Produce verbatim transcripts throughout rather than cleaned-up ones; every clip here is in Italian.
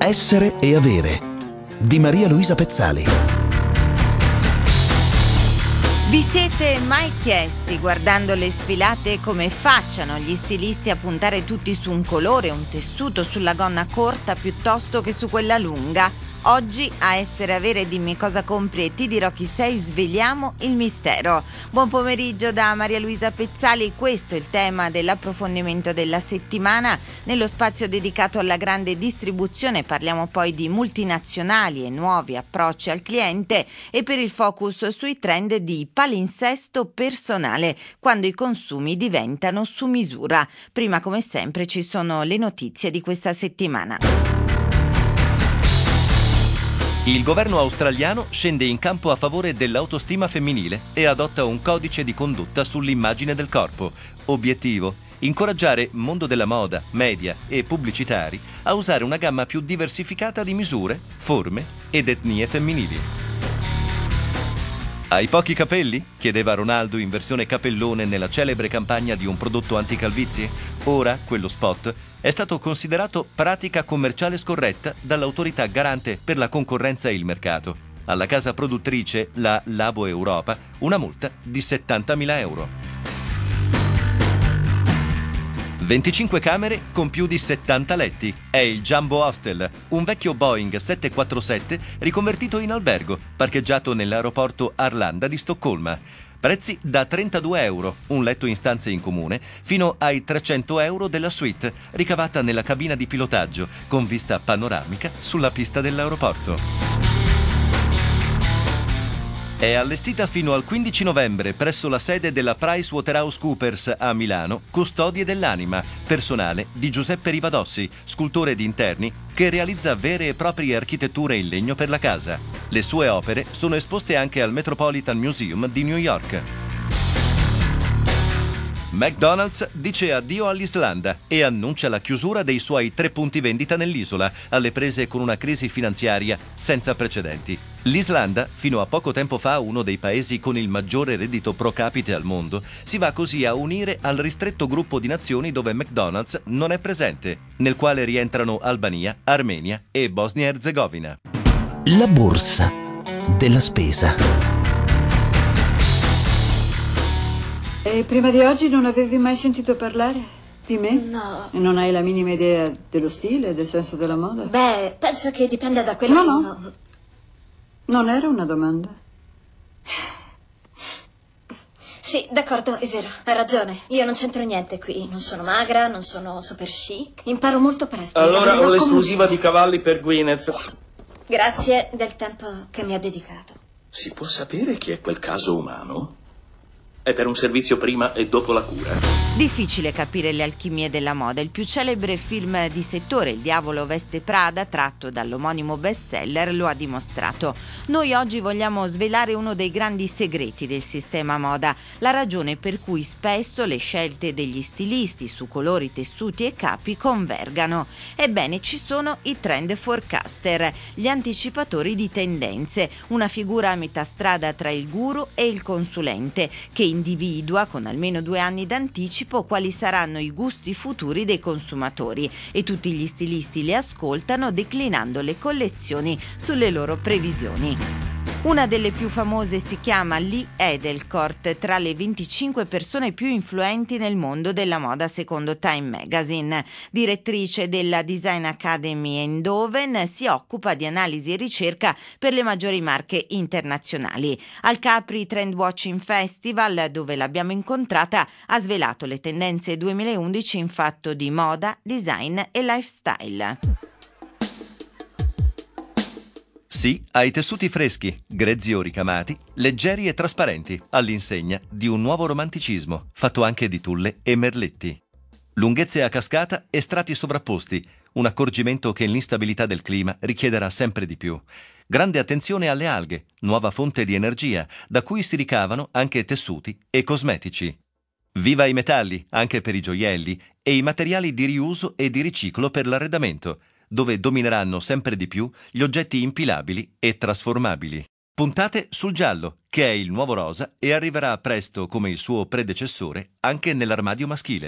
Essere e avere di Maria Luisa Pezzali. Vi siete mai chiesti, guardando le sfilate, come facciano gli stilisti a puntare tutti su un colore, un tessuto, sulla gonna corta piuttosto che su quella lunga? Oggi a Essere Avere Dimmi cosa compri e ti dirò chi sei, sveliamo il mistero. Buon pomeriggio da Maria Luisa Pezzali, questo è il tema dell'approfondimento della settimana. Nello spazio dedicato alla grande distribuzione parliamo poi di multinazionali e nuovi approcci al cliente e per il focus sui trend di palinsesto personale, quando i consumi diventano su misura. Prima, come sempre, ci sono le notizie di questa settimana. Il governo australiano scende in campo a favore dell'autostima femminile e adotta un codice di condotta sull'immagine del corpo. Obiettivo: incoraggiare mondo della moda, media e pubblicitari a usare una gamma più diversificata di misure, forme ed etnie femminili. Hai pochi capelli? Chiedeva Ronaldo in versione capellone nella celebre campagna di un prodotto anticalvizie. Ora quello spot è stato considerato pratica commerciale scorretta dall'autorità garante per la concorrenza e il mercato. Alla casa produttrice, la Labo Europa, una multa di settantamila euro. venticinque camere con più di settanta letti. È il Jumbo Hostel, un vecchio Boeing sette quattro sette riconvertito in albergo, parcheggiato nell'aeroporto Arlanda di Stoccolma. Prezzi da trentadue euro, un letto in stanze in comune, fino ai trecento euro della suite, ricavata nella cabina di pilotaggio, con vista panoramica sulla pista dell'aeroporto. È allestita fino al quindici novembre presso la sede della PricewaterhouseCoopers a Milano, Custodie dell'Anima, personale di Giuseppe Rivadossi, scultore di interni che realizza vere e proprie architetture in legno per la casa. Le sue opere sono esposte anche al Metropolitan Museum di New York. McDonald's dice addio all'Islanda e annuncia la chiusura dei suoi tre punti vendita nell'isola, alle prese con una crisi finanziaria senza precedenti. L'Islanda, fino a poco tempo fa uno dei paesi con il maggiore reddito pro capite al mondo, si va così a unire al ristretto gruppo di nazioni dove McDonald's non è presente, nel quale rientrano Albania, Armenia e Bosnia-Erzegovina. La borsa della spesa. E prima di oggi non avevi mai sentito parlare di me? No. E non hai la minima idea dello stile, del senso della moda? Beh, penso che dipenda da quello... No, no. Non era una domanda. Sì, d'accordo, è vero, ha ragione. Io non c'entro niente qui. Non sono magra, non sono super chic. Imparo molto presto. Allora ho Ma l'esclusiva come- di cavalli per Gwyneth. Grazie del tempo che mi ha dedicato. Si può sapere chi è quel caso umano? È per un servizio prima e dopo la cura. Difficile capire le alchimie della moda. Il più celebre film di settore, Il diavolo veste Prada, tratto dall'omonimo bestseller, lo ha dimostrato. Noi oggi vogliamo svelare uno dei grandi segreti del sistema moda, la ragione per cui spesso le scelte degli stilisti su colori, tessuti e capi convergano. Ebbene, ci sono i trend forecaster, gli anticipatori di tendenze, una figura a metà strada tra il guru e il consulente, che individua con almeno due anni d'anticipo quali saranno i gusti futuri dei consumatori e tutti gli stilisti li ascoltano declinando le collezioni sulle loro previsioni. Una delle più famose si chiama Lee Edelcourt, tra le venticinque persone più influenti nel mondo della moda secondo Time Magazine. Direttrice della Design Academy Eindhoven, si occupa di analisi e ricerca per le maggiori marche internazionali. Al Capri Trend Watching Festival, dove l'abbiamo incontrata, ha svelato le tendenze duemilaundici in fatto di moda, design e lifestyle. Sì ai tessuti freschi, grezzi o ricamati, leggeri e trasparenti, all'insegna di un nuovo romanticismo, fatto anche di tulle e merletti. Lunghezze a cascata e strati sovrapposti, un accorgimento che l'instabilità del clima richiederà sempre di più. Grande attenzione alle alghe, nuova fonte di energia, da cui si ricavano anche tessuti e cosmetici. Viva i metalli, anche per i gioielli, e i materiali di riuso e di riciclo per l'arredamento, dove domineranno sempre di più gli oggetti impilabili e trasformabili. Puntate sul giallo, che è il nuovo rosa e arriverà presto come il suo predecessore anche nell'armadio maschile.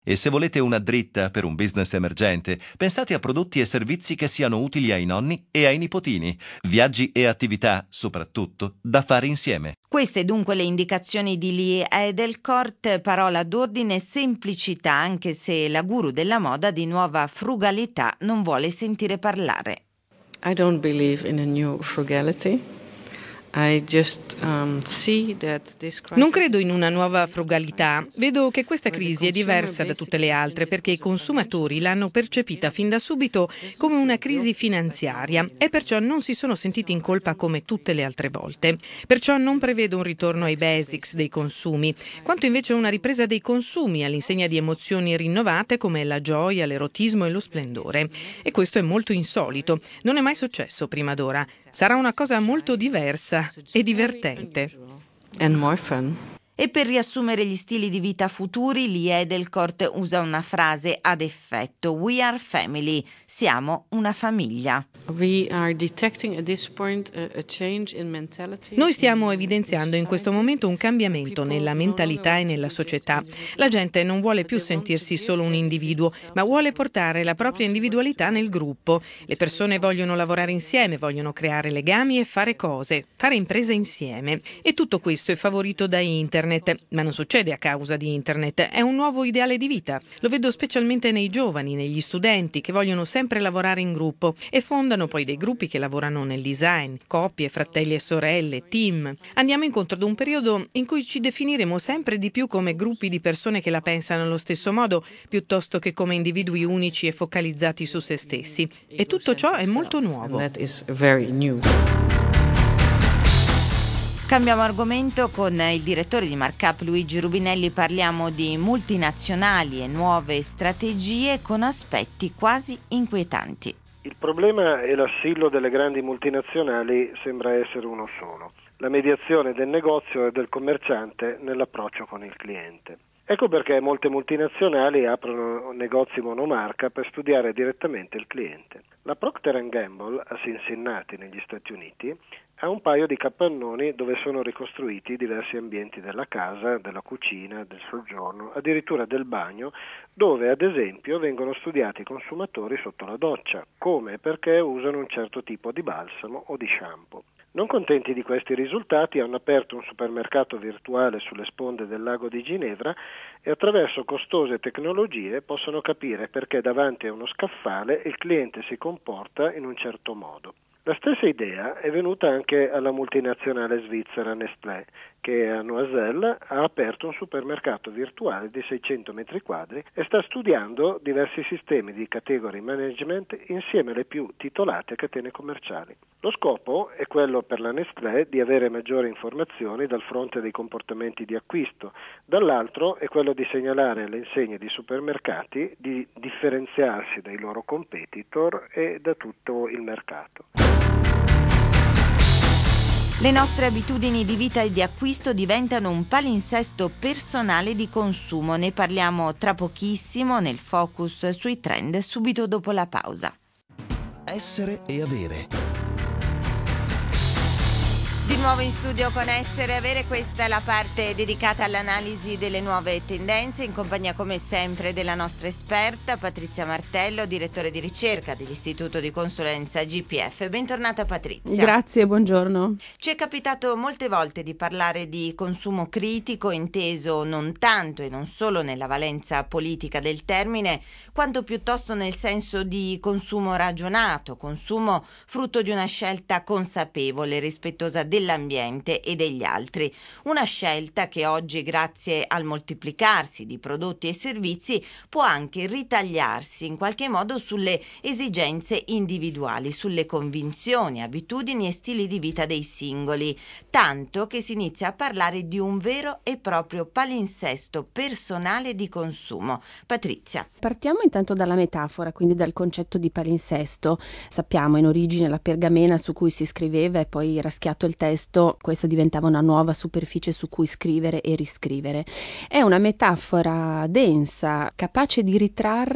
E se volete una dritta per un business emergente, pensate a prodotti e servizi che siano utili ai nonni e ai nipotini, viaggi e attività, soprattutto, da fare insieme. Queste dunque le indicazioni di Lee Edelkort, parola d'ordine semplicità, anche se la guru della moda di nuova frugalità non vuole sentire parlare. I don't believe in a new frugality. I just, um, see that this crisis... Non credo in una nuova frugalità. Vedo che questa crisi è diversa da tutte le altre perché i consumatori l'hanno percepita fin da subito come una crisi finanziaria e perciò non si sono sentiti in colpa come tutte le altre volte. Perciò non prevedo un ritorno ai basics dei consumi, quanto invece una ripresa dei consumi all'insegna di emozioni rinnovate come la gioia, l'erotismo e lo splendore. E questo è molto insolito. Non è mai successo prima d'ora. Sarà una cosa molto diversa e divertente. And more fun. E per riassumere gli stili di vita futuri, Lee Edelkort usa una frase ad effetto: We are family, siamo una famiglia. We are detecting at this point a, a change in mentality. Noi stiamo evidenziando in questo momento un cambiamento nella mentalità e nella società. La gente non vuole più sentirsi solo un individuo, ma vuole portare la propria individualità nel gruppo. Le persone vogliono lavorare insieme, vogliono creare legami e fare cose, fare imprese insieme. E tutto questo è favorito da internet. Ma non succede a causa di internet, è un nuovo ideale di vita. Lo vedo specialmente nei giovani, negli studenti che vogliono sempre lavorare in gruppo e fondano poi dei gruppi che lavorano nel design, coppie, fratelli e sorelle, team. Andiamo incontro ad un periodo in cui ci definiremo sempre di più come gruppi di persone che la pensano allo stesso modo, piuttosto che come individui unici e focalizzati su se stessi. E tutto ciò è molto nuovo. That is very new. Cambiamo argomento con il direttore di Markup Luigi Rubinelli, parliamo di multinazionali e nuove strategie con aspetti quasi inquietanti. Il problema e l'assillo delle grandi multinazionali sembra essere uno solo: la mediazione del negozio e del commerciante nell'approccio con il cliente. Ecco perché molte multinazionali aprono negozi monomarca per studiare direttamente il cliente. La Procter and Gamble a Cincinnati, negli Stati Uniti, ha un paio di capannoni dove sono ricostruiti diversi ambienti della casa, della cucina, del soggiorno, addirittura del bagno, dove ad esempio vengono studiati i consumatori sotto la doccia, come e perché usano un certo tipo di balsamo o di shampoo. Non contenti di questi risultati, hanno aperto un supermercato virtuale sulle sponde del lago di Ginevra e attraverso costose tecnologie possono capire perché davanti a uno scaffale il cliente si comporta in un certo modo. La stessa idea è venuta anche alla multinazionale svizzera Nestlé, che a Noiselle ha aperto un supermercato virtuale di seicento metri quadri e sta studiando diversi sistemi di category management insieme alle più titolate catene commerciali. Lo scopo è quello per la Nestlé di avere maggiori informazioni dal fronte dei comportamenti di acquisto, dall'altro è quello di segnalare alle insegne di supermercati di differenziarsi dai loro competitor e da tutto il mercato. Le nostre abitudini di vita e di acquisto diventano un palinsesto personale di consumo. Ne parliamo tra pochissimo nel focus sui trend, subito dopo la pausa. Essere e avere. Di nuovo in studio con Essere e Avere, questa è la parte dedicata all'analisi delle nuove tendenze, in compagnia come sempre della nostra esperta Patrizia Martello, direttore di ricerca dell'Istituto di Consulenza G P F. Bentornata Patrizia. Grazie, buongiorno. Ci è capitato molte volte di parlare di consumo critico, inteso non tanto e non solo nella valenza politica del termine, quanto piuttosto nel senso di consumo ragionato, consumo frutto di una scelta consapevole, rispettosa dell'ambiente e degli altri. Una scelta che oggi, grazie al moltiplicarsi di prodotti e servizi, può anche ritagliarsi in qualche modo sulle esigenze individuali, sulle convinzioni, abitudini e stili di vita dei singoli, tanto che si inizia a parlare di un vero e proprio palinsesto personale di consumo. Patrizia. Partiamo intanto dalla metafora, quindi dal concetto di palinsesto. Sappiamo in origine la pergamena su cui si scriveva e poi raschiato il testo, questa diventava una nuova superficie su cui scrivere e riscrivere. È una metafora densa, capace di ritrarre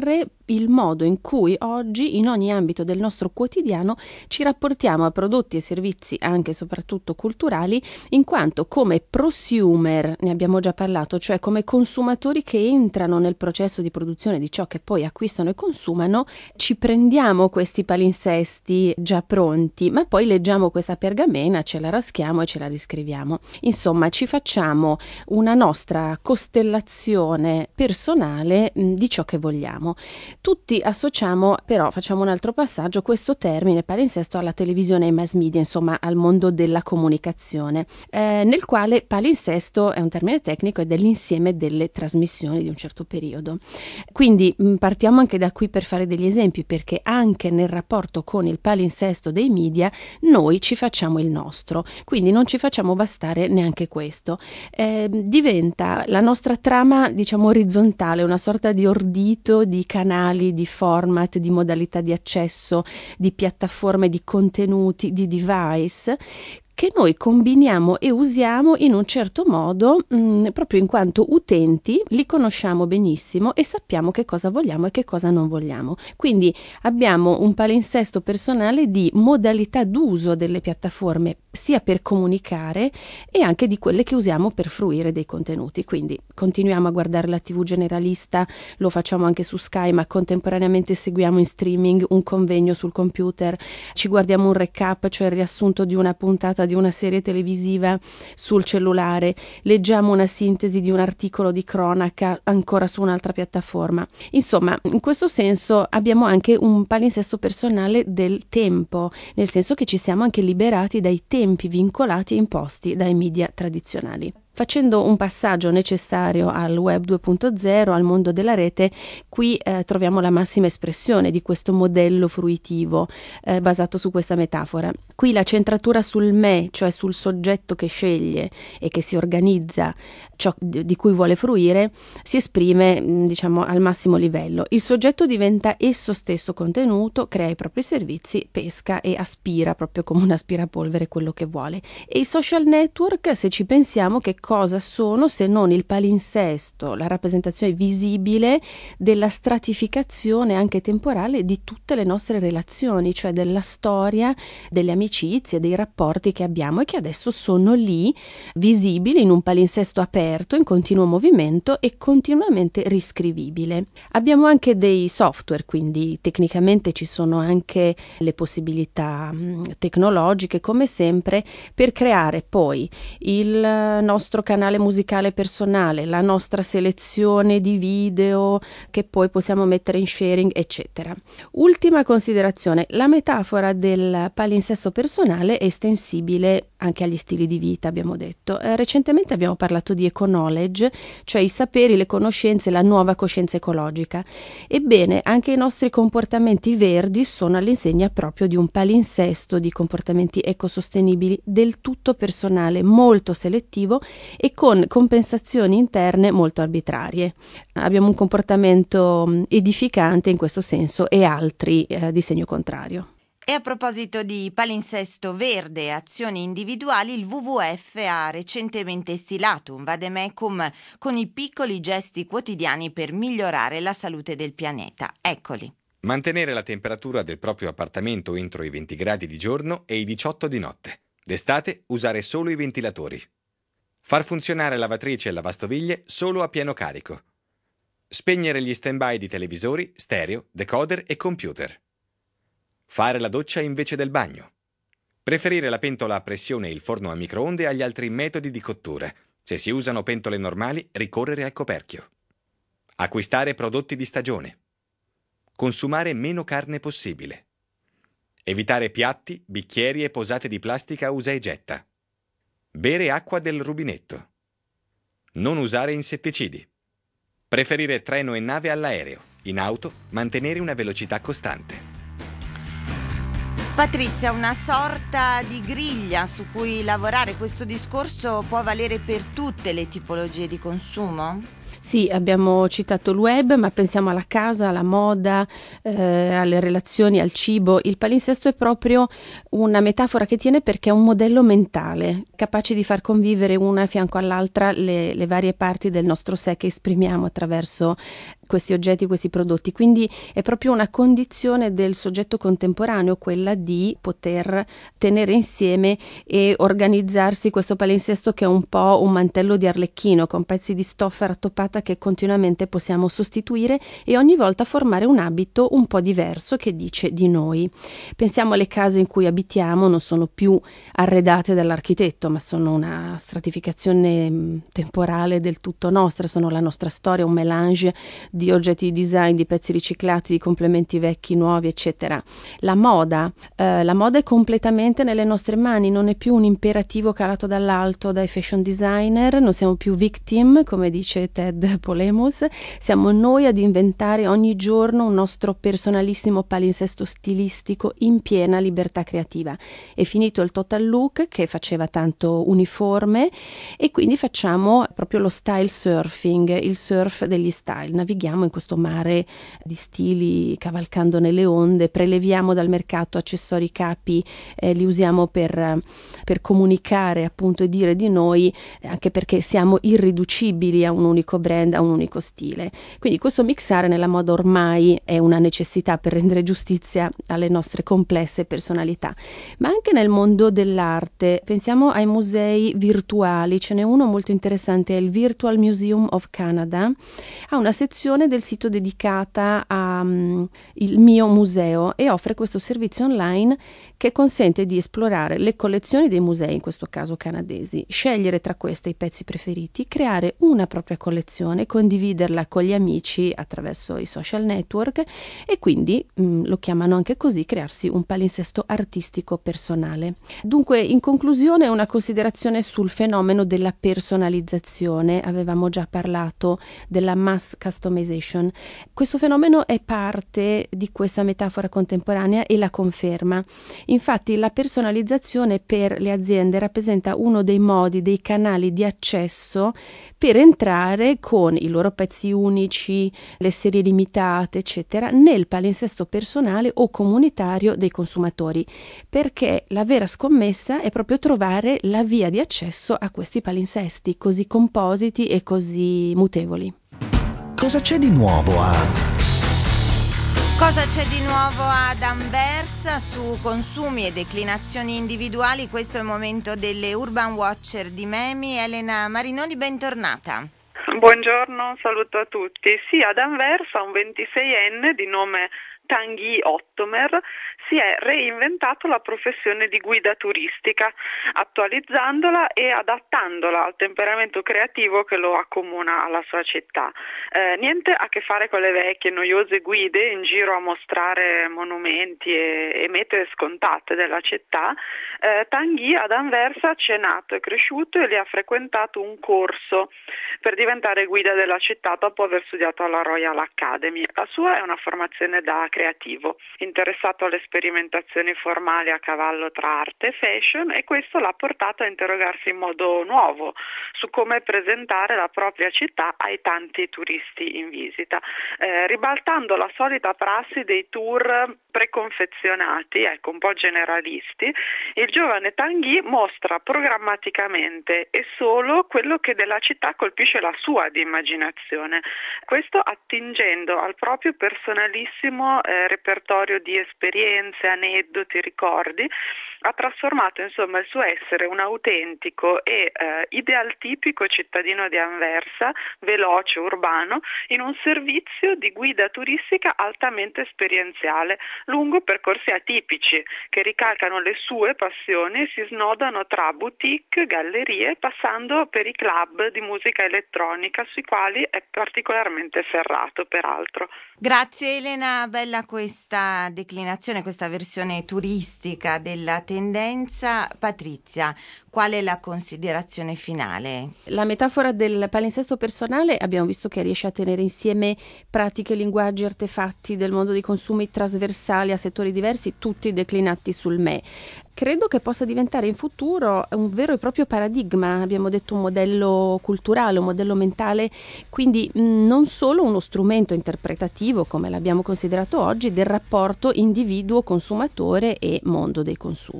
il modo in cui oggi in ogni ambito del nostro quotidiano ci rapportiamo a prodotti e servizi anche e soprattutto culturali, in quanto come prosumer, ne abbiamo già parlato, cioè come consumatori che entrano nel processo di produzione di ciò che poi acquistano e consumano, ci prendiamo questi palinsesti già pronti, ma poi leggiamo questa pergamena, ce la raschiamo e ce la riscriviamo. Insomma, ci facciamo una nostra costellazione personale mh, di ciò che vogliamo. Tutti associamo, però facciamo un altro passaggio, questo termine palinsesto alla televisione e ai mass media, insomma al mondo della comunicazione, eh, nel quale palinsesto è un termine tecnico ed è l'insieme delle trasmissioni di un certo periodo. Quindi mh, partiamo anche da qui per fare degli esempi, perché anche nel rapporto con il palinsesto dei media noi ci facciamo il nostro, quindi non ci facciamo bastare neanche questo. Eh, diventa la nostra trama, diciamo, orizzontale, una sorta di ordito di canali, di format, di modalità di accesso, di piattaforme, di contenuti, di device che noi combiniamo e usiamo in un certo modo mh, proprio in quanto utenti li conosciamo benissimo e sappiamo che cosa vogliamo e che cosa non vogliamo. Quindi abbiamo un palinsesto personale di modalità d'uso delle piattaforme, sia per comunicare e anche di quelle che usiamo per fruire dei contenuti. Quindi continuiamo a guardare la tivù generalista, lo facciamo anche su Sky, ma contemporaneamente seguiamo in streaming un convegno sul computer, ci guardiamo un recap, cioè il riassunto di una puntata di una serie televisiva sul cellulare, leggiamo una sintesi di un articolo di cronaca ancora su un'altra piattaforma. Insomma, in questo senso abbiamo anche un palinsesto personale del tempo, nel senso che ci siamo anche liberati dai tempi vincolati e imposti dai media tradizionali. Facendo un passaggio necessario al web due punto zero, al mondo della rete, qui eh, troviamo la massima espressione di questo modello fruitivo eh, basato su questa metafora. Qui la centratura sul me, cioè sul soggetto che sceglie e che si organizza ciò di cui vuole fruire, si esprime, diciamo, al massimo livello. Il soggetto diventa esso stesso contenuto, crea i propri servizi, pesca e aspira proprio come un aspirapolvere quello che vuole. E i social network, se ci pensiamo, che cosa sono se non il palinsesto, la rappresentazione visibile della stratificazione anche temporale di tutte le nostre relazioni, cioè della storia, delle amicizie, dei rapporti che abbiamo e che adesso sono lì, visibili in un palinsesto aperto, in continuo movimento e continuamente riscrivibile. Abbiamo anche dei software, quindi tecnicamente ci sono anche le possibilità mh, tecnologiche, come sempre, per creare poi il nostro canale musicale personale, la nostra selezione di video che poi possiamo mettere in sharing, eccetera. Ultima considerazione: la metafora del palinsesto personale è estensibile anche agli stili di vita, abbiamo detto. Eh, recentemente abbiamo parlato di eco-knowledge, cioè i saperi, le conoscenze, la nuova coscienza ecologica. Ebbene, anche i nostri comportamenti verdi sono all'insegna proprio di un palinsesto di comportamenti ecosostenibili del tutto personale, molto selettivo e con compensazioni interne molto arbitrarie. Abbiamo un comportamento edificante in questo senso e altri eh, di segno contrario. E a proposito di palinsesto verde e azioni individuali, il W W F ha recentemente stilato un vademecum con i piccoli gesti quotidiani per migliorare la salute del pianeta. Eccoli. Mantenere la temperatura del proprio appartamento entro i venti gradi di giorno e i diciotto di notte. D'estate usare solo i ventilatori. Far funzionare lavatrice e lavastoviglie solo a pieno carico. Spegnere gli stand-by di televisori, stereo, decoder e computer. Fare la doccia invece del bagno. Preferire la pentola a pressione e il forno a microonde agli altri metodi di cottura. Se si usano pentole normali, ricorrere al coperchio. Acquistare prodotti di stagione. Consumare meno carne possibile. Evitare piatti, bicchieri e posate di plastica usa e getta. Bere acqua del rubinetto. Non usare insetticidi. Preferire treno e nave all'aereo. In auto, mantenere una velocità costante. Patrizia, una sorta di griglia su cui lavorare. Questo discorso può valere per tutte le tipologie di consumo? Sì, abbiamo citato il web, ma pensiamo alla casa, alla moda, eh, alle relazioni, al cibo. Il palinsesto è proprio una metafora che tiene perché è un modello mentale, capace di far convivere una a fianco all'altra le, le varie parti del nostro sé che esprimiamo attraverso questi oggetti, questi prodotti. Quindi è proprio una condizione del soggetto contemporaneo quella di poter tenere insieme e organizzarsi questo palinsesto, che è un po' un mantello di Arlecchino con pezzi di stoffa rattoppata che continuamente possiamo sostituire e ogni volta formare un abito un po' diverso che dice di noi. Pensiamo alle case in cui abitiamo, non sono più arredate dall'architetto, ma sono una stratificazione temporale del tutto nostra, sono la nostra storia, un mélange di oggetti di design, di pezzi riciclati, di complementi vecchi, nuovi, eccetera. La moda, eh, la moda è completamente nelle nostre mani, non è più un imperativo calato dall'alto dai fashion designer, non siamo più victim, come dice Ted Polemus, siamo noi ad inventare ogni giorno un nostro personalissimo palinsesto stilistico in piena libertà creativa. È finito il total look che faceva tanto uniforme e quindi facciamo proprio lo style surfing, il surf degli style. Navighiamo in questo mare di stili cavalcando nelle onde, preleviamo dal mercato accessori, capi, eh, li usiamo per, per comunicare appunto e dire di noi, anche perché siamo irriducibili a un unico brand, a un unico stile. Quindi questo mixare nella moda ormai è una necessità per rendere giustizia alle nostre complesse personalità. Ma anche nel mondo dell'arte, pensiamo ai musei virtuali, ce n'è uno molto interessante, è il Virtual Museum of Canada, ha una sezione del sito dedicata al um, mio museo e offre questo servizio online che consente di esplorare le collezioni dei musei, in questo caso canadesi, scegliere tra queste i pezzi preferiti, creare una propria collezione, condividerla con gli amici attraverso i social network e quindi, mh, lo chiamano anche così, crearsi un palinsesto artistico personale. Dunque, in conclusione, una considerazione sul fenomeno della personalizzazione. Avevamo già parlato della mass customization. Questo fenomeno è parte di questa metafora contemporanea e la conferma. Infatti la personalizzazione per le aziende rappresenta uno dei modi, dei canali di accesso per entrare con i loro pezzi unici, le serie limitate, eccetera, nel palinsesto personale o comunitario dei consumatori, perché la vera scommessa è proprio trovare la via di accesso a questi palinsesti così compositi e così mutevoli. Cosa c'è di nuovo a... Cosa c'è di nuovo ad Anversa su consumi e declinazioni individuali? Questo è il momento delle Urban Watcher di Memi. Elena Marinoni, bentornata. Buongiorno, un saluto a tutti. Sì, ad Anversa un ventiseienne di nome Tanguy Ottomer si è reinventato la professione di guida turistica, attualizzandola e adattandola al temperamento creativo che lo accomuna alla sua città. Eh, niente a che fare con le vecchie noiose guide in giro a mostrare monumenti e, e mete scontate della città. Eh, Tanguy ad Anversa c'è nato e cresciuto e lì ha frequentato un corso per diventare guida della città dopo aver studiato alla Royal Academy. La sua è una formazione da creativo, interessato alle sperimentazioni formali a cavallo tra arte e fashion, e questo l'ha portato a interrogarsi in modo nuovo su come presentare la propria città ai tanti turisti in visita, eh, ribaltando la solita prassi dei tour preconfezionati, ecco, un po' generalisti. Il giovane Tanguy mostra programmaticamente e solo quello che della città colpisce la sua di immaginazione, questo attingendo al proprio personalissimo eh, repertorio di esperienze, aneddoti, ricordi. Ha trasformato insomma il suo essere un autentico e eh, idealtipico cittadino di Anversa, veloce, urbano, in un servizio di guida turistica altamente esperienziale, lungo percorsi atipici che ricalcano le sue passioni e si snodano tra boutique, gallerie, passando per i club di musica elettronica sui quali è particolarmente ferrato, peraltro. Grazie Elena, bella questa declinazione, questa versione turistica della tendenza. Patrizia, qual è la considerazione finale? La metafora del palinsesto personale abbiamo visto che riesce a tenere insieme pratiche, linguaggi, artefatti del mondo dei consumi trasversali a settori diversi, tutti declinati sul me. Credo che possa diventare in futuro un vero e proprio paradigma, abbiamo detto un modello culturale, un modello mentale, quindi mh, non solo uno strumento interpretativo, come l'abbiamo considerato oggi, del rapporto individuo-consumatore e mondo dei consumi.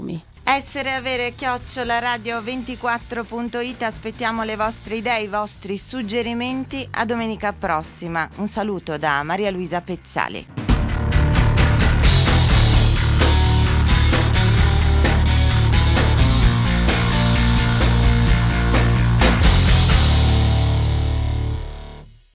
Essere avere chiocciola radio ventiquattro punto it, aspettiamo le vostre idee, i vostri suggerimenti. A domenica prossima. Un saluto da Maria Luisa Pezzali.